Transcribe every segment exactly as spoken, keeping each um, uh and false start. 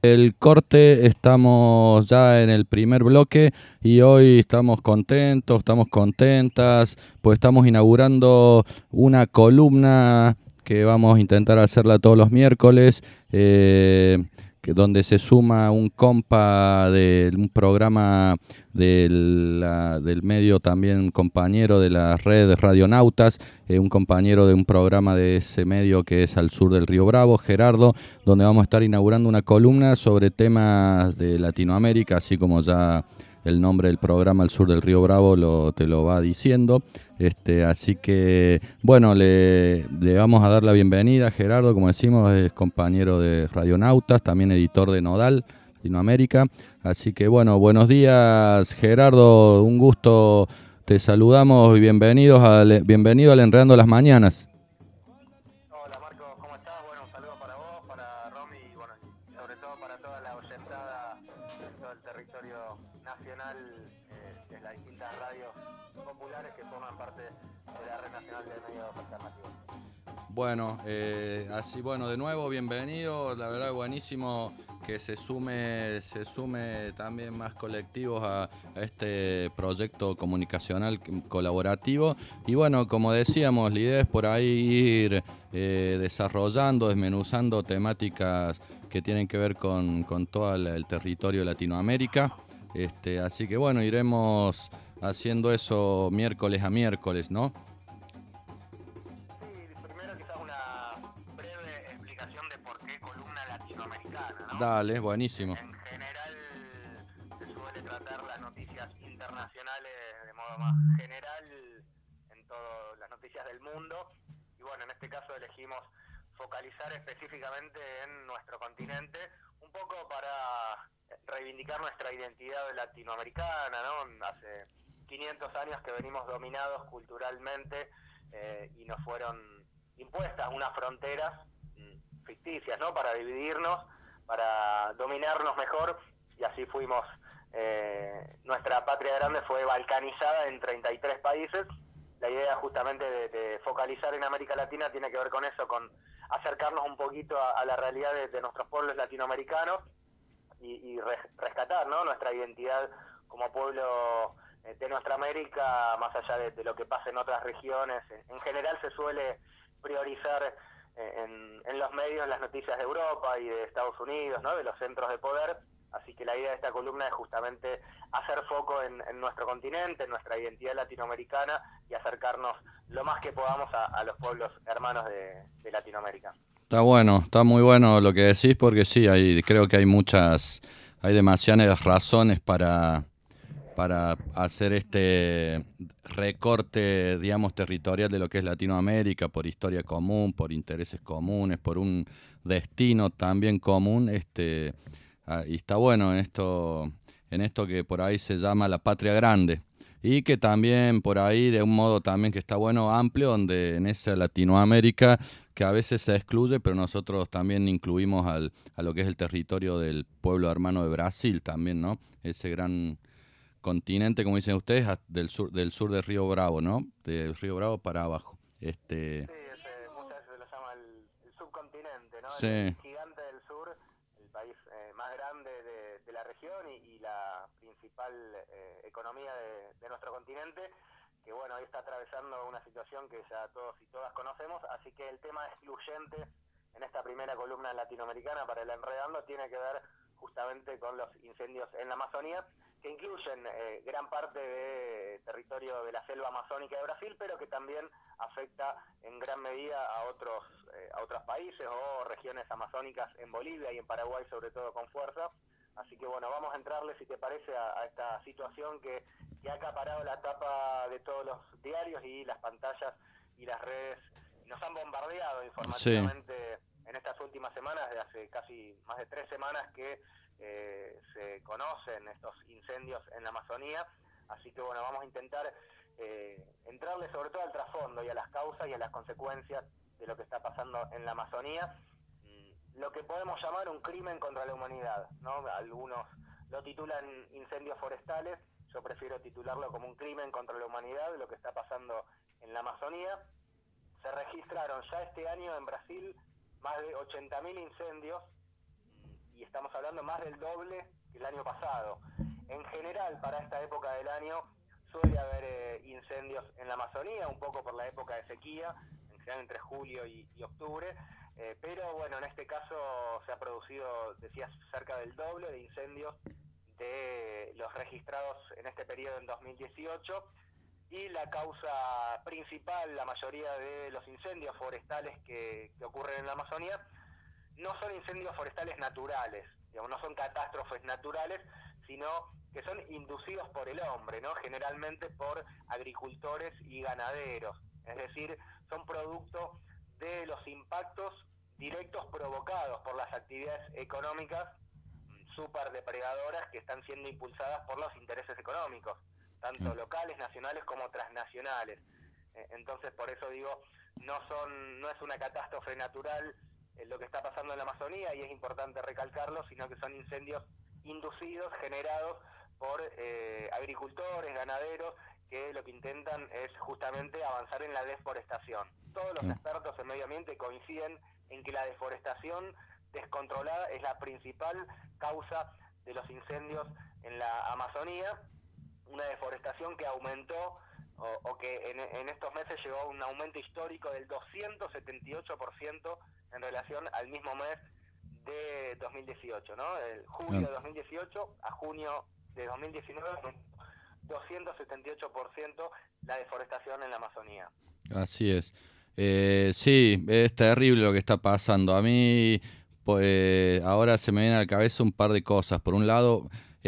El corte, estamos ya en el primer bloque y hoy estamos contentos, estamos contentas, pues estamos inaugurando una columna que vamos a intentar hacerla todos los miércoles, eh, que donde se suma un compa de un programa de la- del medio, también compañero de la red de Radionautas, eh, un compañero de un programa de ese medio que es al sur del Río Bravo, Gerardo, donde vamos a estar inaugurando una columna sobre temas de Latinoamérica, así como ya el nombre del programa al sur del Río Bravo lo, te lo va diciendo. Este, así que, bueno, le, le vamos a dar la bienvenida a Gerardo, como decimos, es compañero de Radionautas, también editor de Nodal, Latinoamérica. Así que, bueno, buenos días, Gerardo, un gusto, te saludamos y bienvenidos al, bienvenido al Enredando las Mañanas. Hola Marcos, ¿cómo estás? Bueno, un saludo para vos, para Romy y bueno, y sobre todo para toda la oyentada en todo el territorio nacional, eh, de las distintas radios populares que forman parte de la Red Nacional de Medios Alternativos. Bueno, eh, así bueno, de nuevo, bienvenido, la verdad buenísimo que se sume, se sume también más colectivos a, a este proyecto comunicacional colaborativo. Y bueno, como decíamos, la idea es por ahí ir eh, desarrollando, desmenuzando temáticas que tienen que ver con, con todo el, el territorio de Latinoamérica. Este, así que bueno, iremos haciendo eso miércoles a miércoles, ¿no? Sí, primero quizás una breve explicación de por qué columna latinoamericana, ¿no? Dale, buenísimo. En general se suele tratar las noticias internacionales de modo más general en todas las noticias del mundo y bueno, en este caso elegimos focalizar específicamente en nuestro continente un poco para reivindicar nuestra identidad latinoamericana, ¿no? Hace quinientos años que venimos dominados culturalmente eh, y nos fueron impuestas unas fronteras mm, ficticias, ¿no? Para dividirnos, para dominarnos mejor y así fuimos, eh, nuestra patria grande fue balcanizada en treinta y tres países. La idea justamente de, de focalizar en América Latina tiene que ver con eso, con acercarnos un poquito a, a la realidad de, de nuestros pueblos latinoamericanos y, y res, rescatar, ¿no? Nuestra identidad como pueblo eh, de nuestra América, más allá de, de lo que pasa en otras regiones. En general se suele priorizar en, en los medios las noticias de Europa y de Estados Unidos, ¿no? De los centros de poder, así que la idea de esta columna es justamente hacer foco en, en nuestro continente, en nuestra identidad latinoamericana y acercarnos lo más que podamos a, a los pueblos hermanos de, de Latinoamérica. Está bueno, está muy bueno lo que decís porque sí, hay, creo que hay muchas, hay demasiadas razones para, para hacer este recorte, digamos, territorial de lo que es Latinoamérica, por historia común, por intereses comunes, por un destino también común, este, ah, y está bueno en esto, en esto que por ahí se llama la patria grande. Y que también por ahí, de un modo también que está bueno, amplio, donde en esa Latinoamérica que a veces se excluye, pero nosotros también incluimos al, a lo que es el territorio del pueblo hermano de Brasil también, ¿no? Ese gran continente, como dicen ustedes, del sur del sur del Río Bravo, ¿no? Del Río Bravo para abajo. Este, Sí, ese, muchas veces se lo llama el, el subcontinente, ¿no? El, sí, el gigante del sur, el país eh, más grande de, de la región y, y la principal eh, economía de, de nuestro continente, que bueno, hoy está atravesando una situación que ya todos y todas conocemos, así que el tema excluyente en esta primera columna latinoamericana para el Enredando tiene que ver justamente con los incendios en la Amazonía, que incluyen eh, gran parte de territorio de la selva amazónica de Brasil, pero que también afecta en gran medida a otros, eh, a otros países o regiones amazónicas en Bolivia y en Paraguay, sobre todo con fuerza. Así que bueno, vamos a entrarle, si te parece, a, a esta situación que, que ha acaparado la tapa de todos los diarios y las pantallas y las redes. Nos han bombardeado sí. informativamente en estas últimas semanas, de hace casi más de tres semanas que eh, se conocen estos incendios en la Amazonía. Así que bueno, vamos a intentar eh, entrarle sobre todo al trasfondo y a las causas y a las consecuencias de lo que está pasando en la Amazonía. Lo que podemos llamar un crimen contra la humanidad, ¿no? Algunos lo titulan incendios forestales, yo prefiero titularlo como un crimen contra la humanidad, lo que está pasando en la Amazonía. Se registraron ya este año en Brasil más de ochenta mil incendios, y estamos hablando más del doble que el año pasado. En general, para esta época del año, suele haber eh, incendios en la Amazonía, un poco por la época de sequía, en general entre julio y, y octubre, eh, pero bueno, en este caso se ha producido, decías, cerca del doble de incendios de los registrados en este periodo en dos mil dieciocho, y la causa principal, la mayoría de los incendios forestales que, que ocurren en la Amazonía, no son incendios forestales naturales, digamos, no son catástrofes naturales, sino que son inducidos por el hombre, ¿no? Generalmente por agricultores y ganaderos, es decir, son producto de los impactos directos provocados por las actividades económicas súper depredadoras que están siendo impulsadas por los intereses económicos, tanto locales, nacionales como transnacionales. Entonces, por eso digo, no son, no es una catástrofe natural eh, lo que está pasando en la Amazonía, y es importante recalcarlo, sino que son incendios inducidos, generados por eh, agricultores, ganaderos, que lo que intentan es justamente avanzar en la deforestación. Todos los expertos en medio ambiente coinciden en que la deforestación descontrolada es la principal causa de los incendios en la Amazonía, una deforestación que aumentó o, o que en, en estos meses llegó a un aumento histórico del doscientos setenta y ocho por ciento en relación al mismo mes de dos mil dieciocho, ¿no? El julio de dos mil dieciocho a junio de dos mil diecinueve, doscientos setenta y ocho por ciento la deforestación en la Amazonía. Así es. Eh, sí, es terrible lo que está pasando. A mí, pues, ahora se me viene a la cabeza un par de cosas. Por un lado,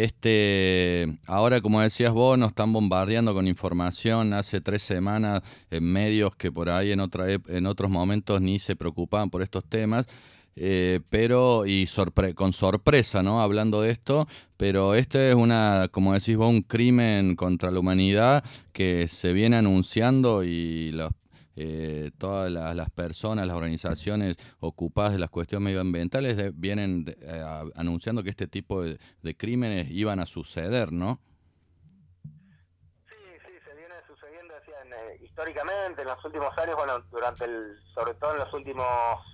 este, ahora, como decías vos, nos están bombardeando con información hace tres semanas en medios que por ahí en otra ep- en otros momentos ni se preocupaban por estos temas. Eh, pero y sorpre con sorpresa, ¿no? Hablando de esto, pero este es una, como decís vos, un crimen contra la humanidad que se viene anunciando, y los eh, todas las, las personas, las organizaciones ocupadas de las cuestiones medioambientales de, vienen de, eh, a, anunciando que este tipo de, de crímenes iban a suceder, ¿no? Sí, sí, se viene sucediendo, decían, eh, históricamente, en los últimos años, bueno, durante el, sobre todo en los últimos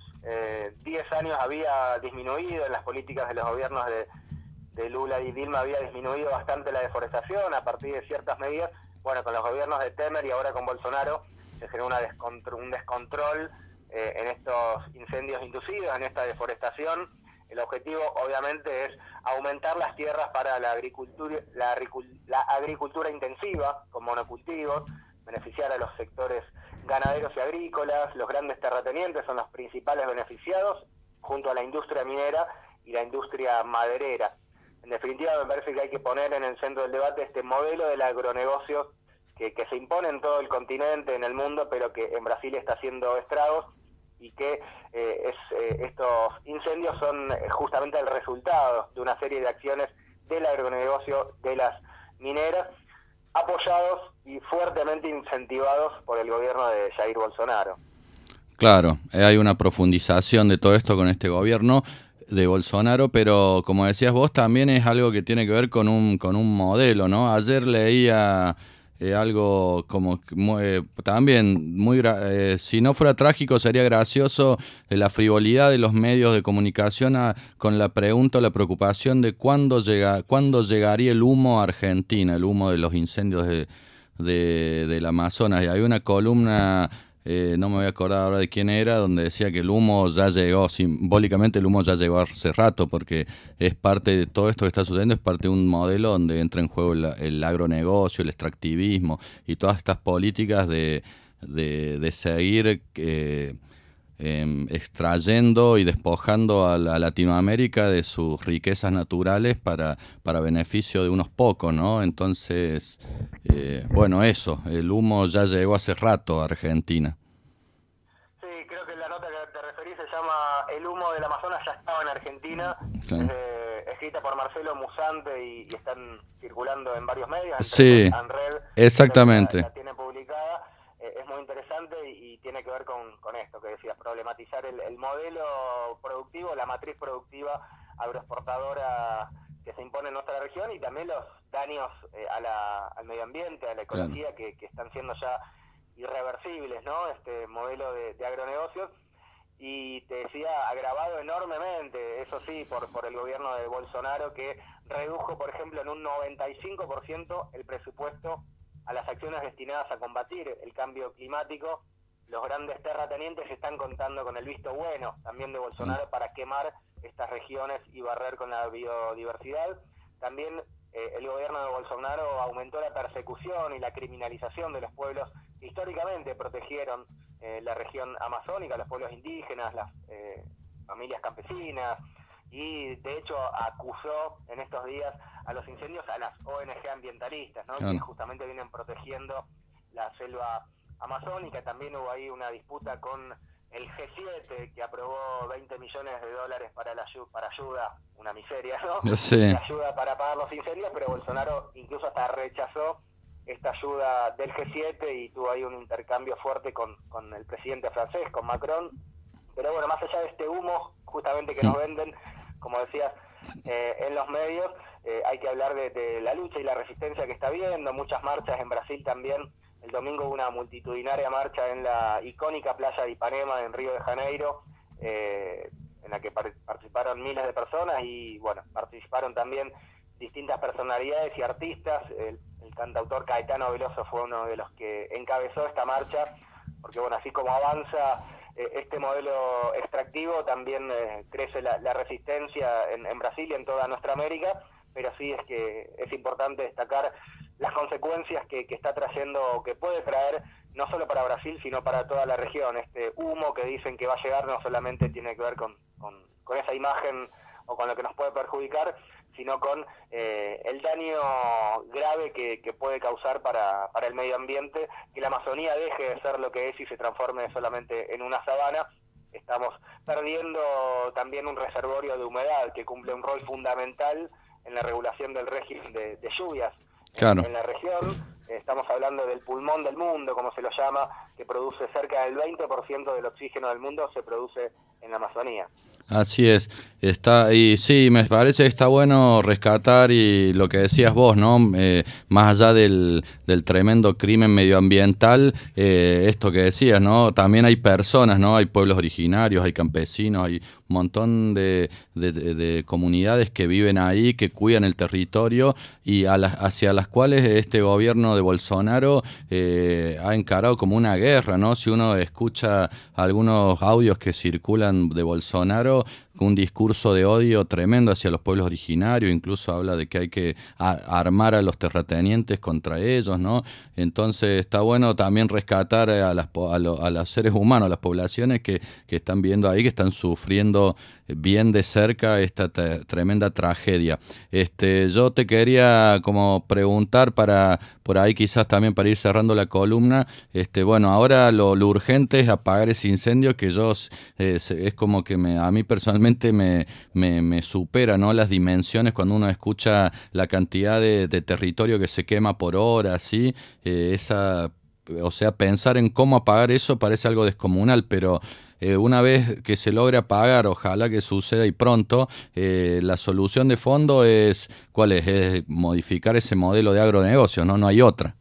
eh, diez años había disminuido en las políticas de los gobiernos de, de Lula y Dilma, había disminuido bastante la deforestación a partir de ciertas medidas. Bueno, con los gobiernos de Temer y ahora con Bolsonaro se generó una descontro, un descontrol eh, en estos incendios inducidos, en esta deforestación. El objetivo, obviamente, es aumentar las tierras para la agricultura, la, la agricultura intensiva, con monocultivos, beneficiar a los sectores ganaderos y agrícolas. Los grandes terratenientes son los principales beneficiados, junto a la industria minera y la industria maderera. En definitiva, me parece que hay que poner en el centro del debate este modelo del agronegocio que, que se impone en todo el continente, en el mundo, pero que en Brasil está haciendo estragos, y que eh, es, eh, estos incendios son justamente el resultado de una serie de acciones del agronegocio de las mineras, apoyados y fuertemente incentivados por el gobierno de Jair Bolsonaro. Claro, eh, hay una profundización de todo esto con este gobierno de Bolsonaro, pero como decías vos, también es algo que tiene que ver con un, con un modelo, ¿no? Ayer leía eh, algo como eh, también muy, eh, si no fuera trágico sería gracioso, eh, la frivolidad de los medios de comunicación a, con la pregunta o la preocupación de cuándo llega, cuándo llegaría el humo a Argentina, el humo de los incendios de, de, del Amazonas. Y hay una columna, Eh, no me voy a acordar ahora de quién era, donde decía que el humo ya llegó, simbólicamente el humo ya llegó hace rato, porque es parte de todo esto que está sucediendo, es parte de un modelo donde entra en juego el, el agronegocio, el extractivismo y todas estas políticas de, de, de seguir eh, eh, extrayendo y despojando a, la, a Latinoamérica de sus riquezas naturales para, para beneficio de unos pocos, ¿no? Entonces, eh, bueno, eso, el humo ya llegó hace rato a Argentina. Sí, creo que la nota que te referís se llama El humo del Amazonas ya estaba en Argentina, Sí. es de, escrita por Marcelo Musante y, y están circulando en varios medios, entre Sí, Anred, exactamente. la, la tiene publicada. Eh, es muy interesante y, y tiene que ver con, con esto que decías, problematizar el, el modelo productivo, la matriz productiva agroexportadora que se impone en nuestra región, y también los daños eh, a la, al medio ambiente, a la ecología, claro, que, que están siendo ya irreversibles, ¿no? Este modelo de, de agronegocios. y te decía, agravado enormemente, eso sí, por, por el gobierno de Bolsonaro, que redujo, por ejemplo, en un noventa y cinco por ciento el presupuesto a las acciones destinadas a combatir el cambio climático. Los grandes terratenientes están contando con el visto bueno también de Bolsonaro para quemar estas regiones y barrer con la biodiversidad. También eh, el gobierno de Bolsonaro aumentó la persecución y la criminalización de los pueblos que históricamente protegieron eh, la región amazónica, los pueblos indígenas, las eh, familias campesinas, y de hecho acusó en estos días a los incendios a las O N G ambientalistas, ¿no? Claro. Que justamente vienen protegiendo la selva amazónica. También hubo ahí una disputa con el G siete, que aprobó veinte millones de dólares para la para ayuda, una miseria, ¿no? Sí. De ayuda para pagar los incendios, pero Bolsonaro incluso hasta rechazó esta ayuda del G siete y tuvo ahí un intercambio fuerte con, con el presidente francés, con Macron. Pero bueno, más allá de este humo justamente que nos venden, como decías, eh, en los medios, eh, hay que hablar de, de la lucha y la resistencia que está habiendo, muchas marchas en Brasil también. El domingo hubo una multitudinaria marcha en la icónica playa de Ipanema, en Río de Janeiro, eh, en la que par participaron miles de personas y, bueno, participaron también distintas personalidades y artistas. El, el cantautor Caetano Veloso fue uno de los que encabezó esta marcha, porque, bueno, así como avanza eh, este modelo extractivo, también eh, crece la, la resistencia en, en Brasil y en toda nuestra América, pero sí es que es importante destacar las consecuencias que, que está trayendo, que puede traer no solo para Brasil, sino para toda la región. Este humo que dicen que va a llegar no solamente tiene que ver con, con, con esa imagen o con lo que nos puede perjudicar, sino con eh, el daño grave que, que puede causar para, para el medio ambiente, que la Amazonía deje de ser lo que es y se transforme solamente en una sabana. Estamos perdiendo también un reservorio de humedad que cumple un rol fundamental en la regulación del régimen de, de lluvias. Claro. En, en la región. Estamos hablando del pulmón del mundo, como se lo llama, que produce cerca del veinte por ciento del oxígeno del mundo, se produce en la Amazonía. Así es, está y sí, me parece que está bueno rescatar y lo que decías vos, ¿no? Eh, más allá del, del tremendo crimen medioambiental, eh, esto que decías, ¿no? También hay personas, ¿no? Hay pueblos originarios, hay campesinos, hay un montón de, de, de, de comunidades que viven ahí, que cuidan el territorio y a las, hacia las cuales este gobierno de Bolsonaro eh, ha encarado como una guerra, ¿no? Si uno escucha algunos audios que circulan de Bolsonaro, un discurso de odio tremendo hacia los pueblos originarios, incluso habla de que hay que a, armar a los terratenientes contra ellos, ¿no? Entonces está bueno también rescatar a, las, a, lo, a los seres humanos, a las poblaciones que, que están viendo ahí, que están sufriendo bien de cerca esta te, tremenda tragedia. Este, yo te quería como preguntar para, por ahí quizás también para ir cerrando la columna, este, bueno, ahora lo, lo urgente es apagar ese incendio que yo, eh, es como que me, a mí personalmente me, me, me supera, ¿no? Las dimensiones cuando uno escucha la cantidad de, de territorio que se quema por hora, ¿sí? Eh, esa, o sea, pensar en cómo apagar eso parece algo descomunal, pero Eh, una vez que se logre apagar, ojalá que suceda y pronto, eh, la solución de fondo es, ¿cuál es? Es modificar ese modelo de agronegocio, ¿no? No hay otra.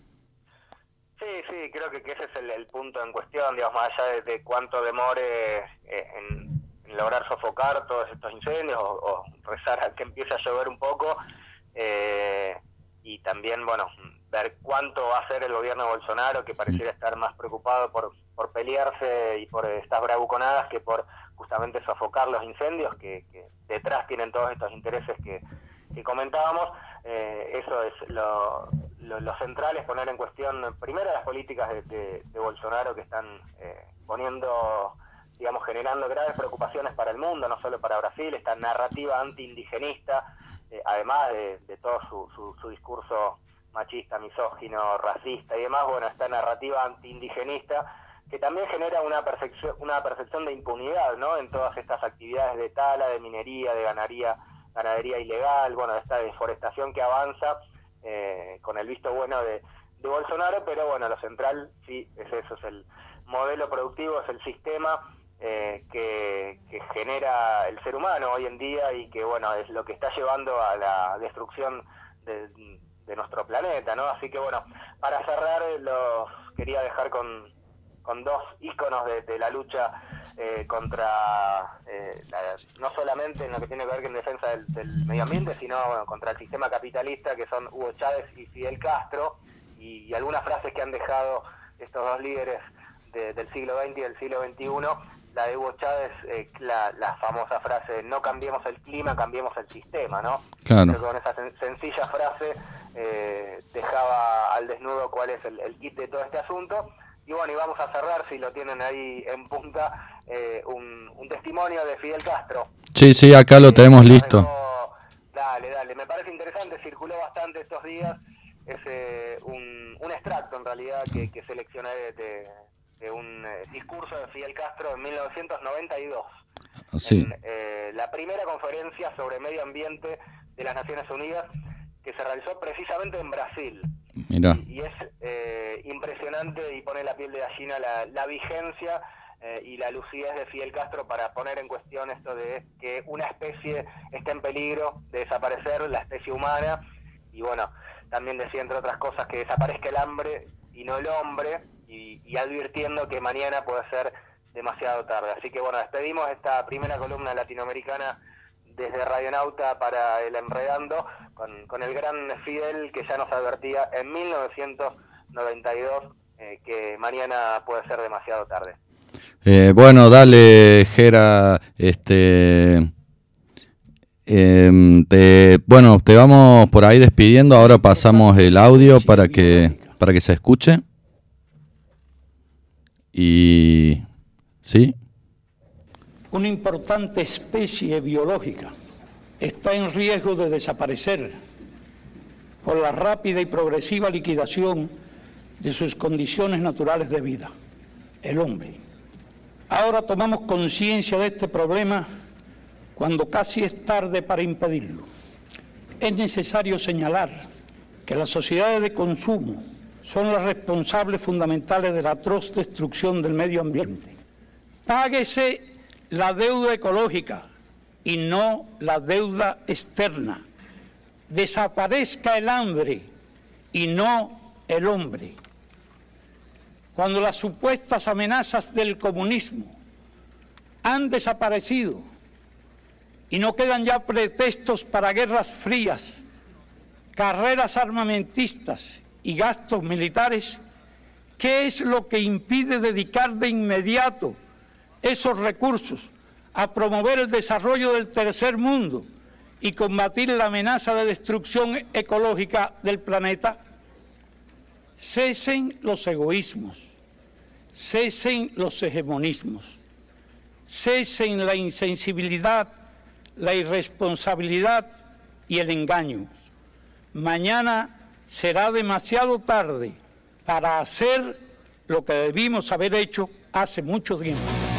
Sí, sí, creo que, que ese es el, el punto en cuestión, digamos, más allá de, de cuánto demore eh, en, en lograr sofocar todos estos incendios o, o rezar a que empiece a llover un poco, eh, y también, bueno, ver cuánto va a hacer el gobierno de Bolsonaro, que pareciera estar más preocupado por por pelearse y por estas bravuconadas que por justamente sofocar los incendios, que, que detrás tienen todos estos intereses que, que comentábamos. Eh, eso es lo, lo, lo central, es poner en cuestión primero las políticas de, de, de Bolsonaro, que están eh, poniendo, digamos, generando graves preocupaciones para el mundo, no solo para Brasil, esta narrativa anti-indigenista, eh, además de, de todo su, su, su discurso machista, misógino, racista y demás, bueno, esta narrativa anti-indigenista que también genera una percepción, una percepción de impunidad, ¿no? En todas estas actividades de tala, de minería, de ganadería, ganadería ilegal, bueno, de esta deforestación que avanza eh, con el visto bueno de, de Bolsonaro, pero bueno, lo central sí es eso, es el modelo productivo, es el sistema eh, que, que genera el ser humano hoy en día y que, bueno, es lo que está llevando a la destrucción de, de nuestro planeta, ¿no? Así que, bueno, para cerrar, los quería dejar con con dos íconos de, de la lucha eh, contra, eh, la, no solamente en lo que tiene que ver con defensa del, del medio ambiente, sino bueno, contra el sistema capitalista, que son Hugo Chávez y Fidel Castro, y, y algunas frases que han dejado estos dos líderes de, del siglo veinte y del siglo veintiuno. La de Hugo Chávez, eh, la, la famosa frase, no cambiemos el clima, cambiemos el sistema, ¿no? Claro. Creo que con esa sen- sencilla frase eh, dejaba al desnudo cuál es el, el kit de todo este asunto. Y bueno, y vamos a cerrar, si lo tienen ahí en punta, eh, un, un testimonio de Fidel Castro. Sí, sí, acá lo tenemos Eh, listo. dejó- Dale, dale, me parece interesante, circuló bastante estos días, es eh, un, un extracto en realidad que, que seleccioné de, de, de un eh, discurso de Fidel Castro en mil novecientos noventa y dos, Sí. en eh, la primera conferencia sobre medio ambiente de las Naciones Unidas, que se realizó precisamente en Brasil. Mirá. Y, y es eh, impresionante y pone la piel de gallina la, la vigencia eh, y la lucidez de Fidel Castro para poner en cuestión esto de que una especie está en peligro de desaparecer, la especie humana, y bueno, también decía entre otras cosas que desaparezca el hambre y no el hombre, y, y advirtiendo que mañana puede ser demasiado tarde. Así que bueno, despedimos esta primera columna latinoamericana desde Radionauta para el Enredando, con, con el gran Fidel, que ya nos advertía en mil novecientos noventa y dos eh, que mañana puede ser demasiado tarde. Eh, bueno, dale, Jera, este... Eh, te, bueno, te vamos por ahí despidiendo, ahora pasamos el audio para que, para que se escuche. Y... ¿sí? Una importante especie biológica está en riesgo de desaparecer por la rápida y progresiva liquidación de sus condiciones naturales de vida, el hombre. Ahora tomamos conciencia de este problema cuando casi es tarde para impedirlo. Es necesario señalar que las sociedades de consumo son las responsables fundamentales de la atroz destrucción del medio ambiente. Páguese la deuda ecológica y no la deuda externa. Desaparezca el hambre y no el hombre. Cuando las supuestas amenazas del comunismo han desaparecido y no quedan ya pretextos para guerras frías, carreras armamentistas y gastos militares, ¿qué es lo que impide dedicar de inmediato esos recursos a promover el desarrollo del tercer mundo y combatir la amenaza de destrucción ecológica del planeta? Cesen los egoísmos, cesen los hegemonismos, cesen la insensibilidad, la irresponsabilidad y el engaño. Mañana será demasiado tarde para hacer lo que debimos haber hecho hace mucho tiempo.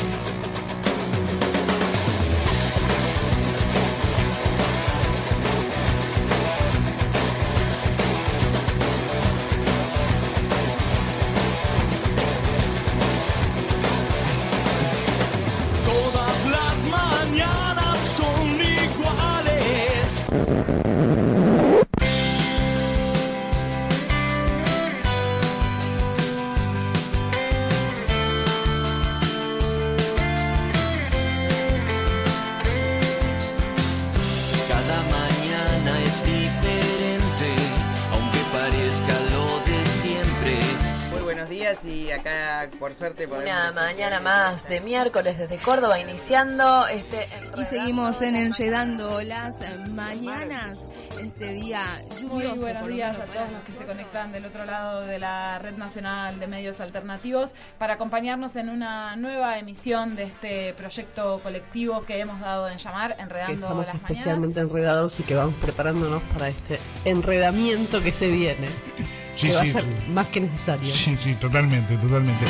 Y acá, por suerte, podemos una mañana más de miércoles desde Córdoba, iniciando este Enredando. Y seguimos en Enredando las mañanas, este día lluvioso. Muy buenos días a todos los que se conectan del otro lado de la Red Nacional de Medios Alternativos para acompañarnos en una nueva emisión de este proyecto colectivo que hemos dado en llamar Enredando Estamos las especialmente mañanas. enredados y que vamos preparándonos para este enredamiento que se viene. Sí, que va sí, a ser sí. más que necesario. Sí, sí, totalmente, totalmente.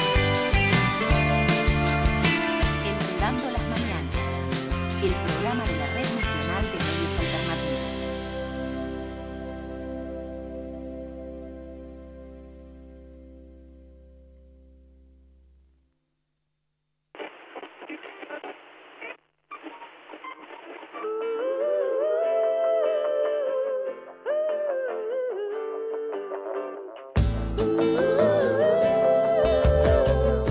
Enredando las mañanas, el programa de la Red Nacional de Medios Alternativos. Ooh.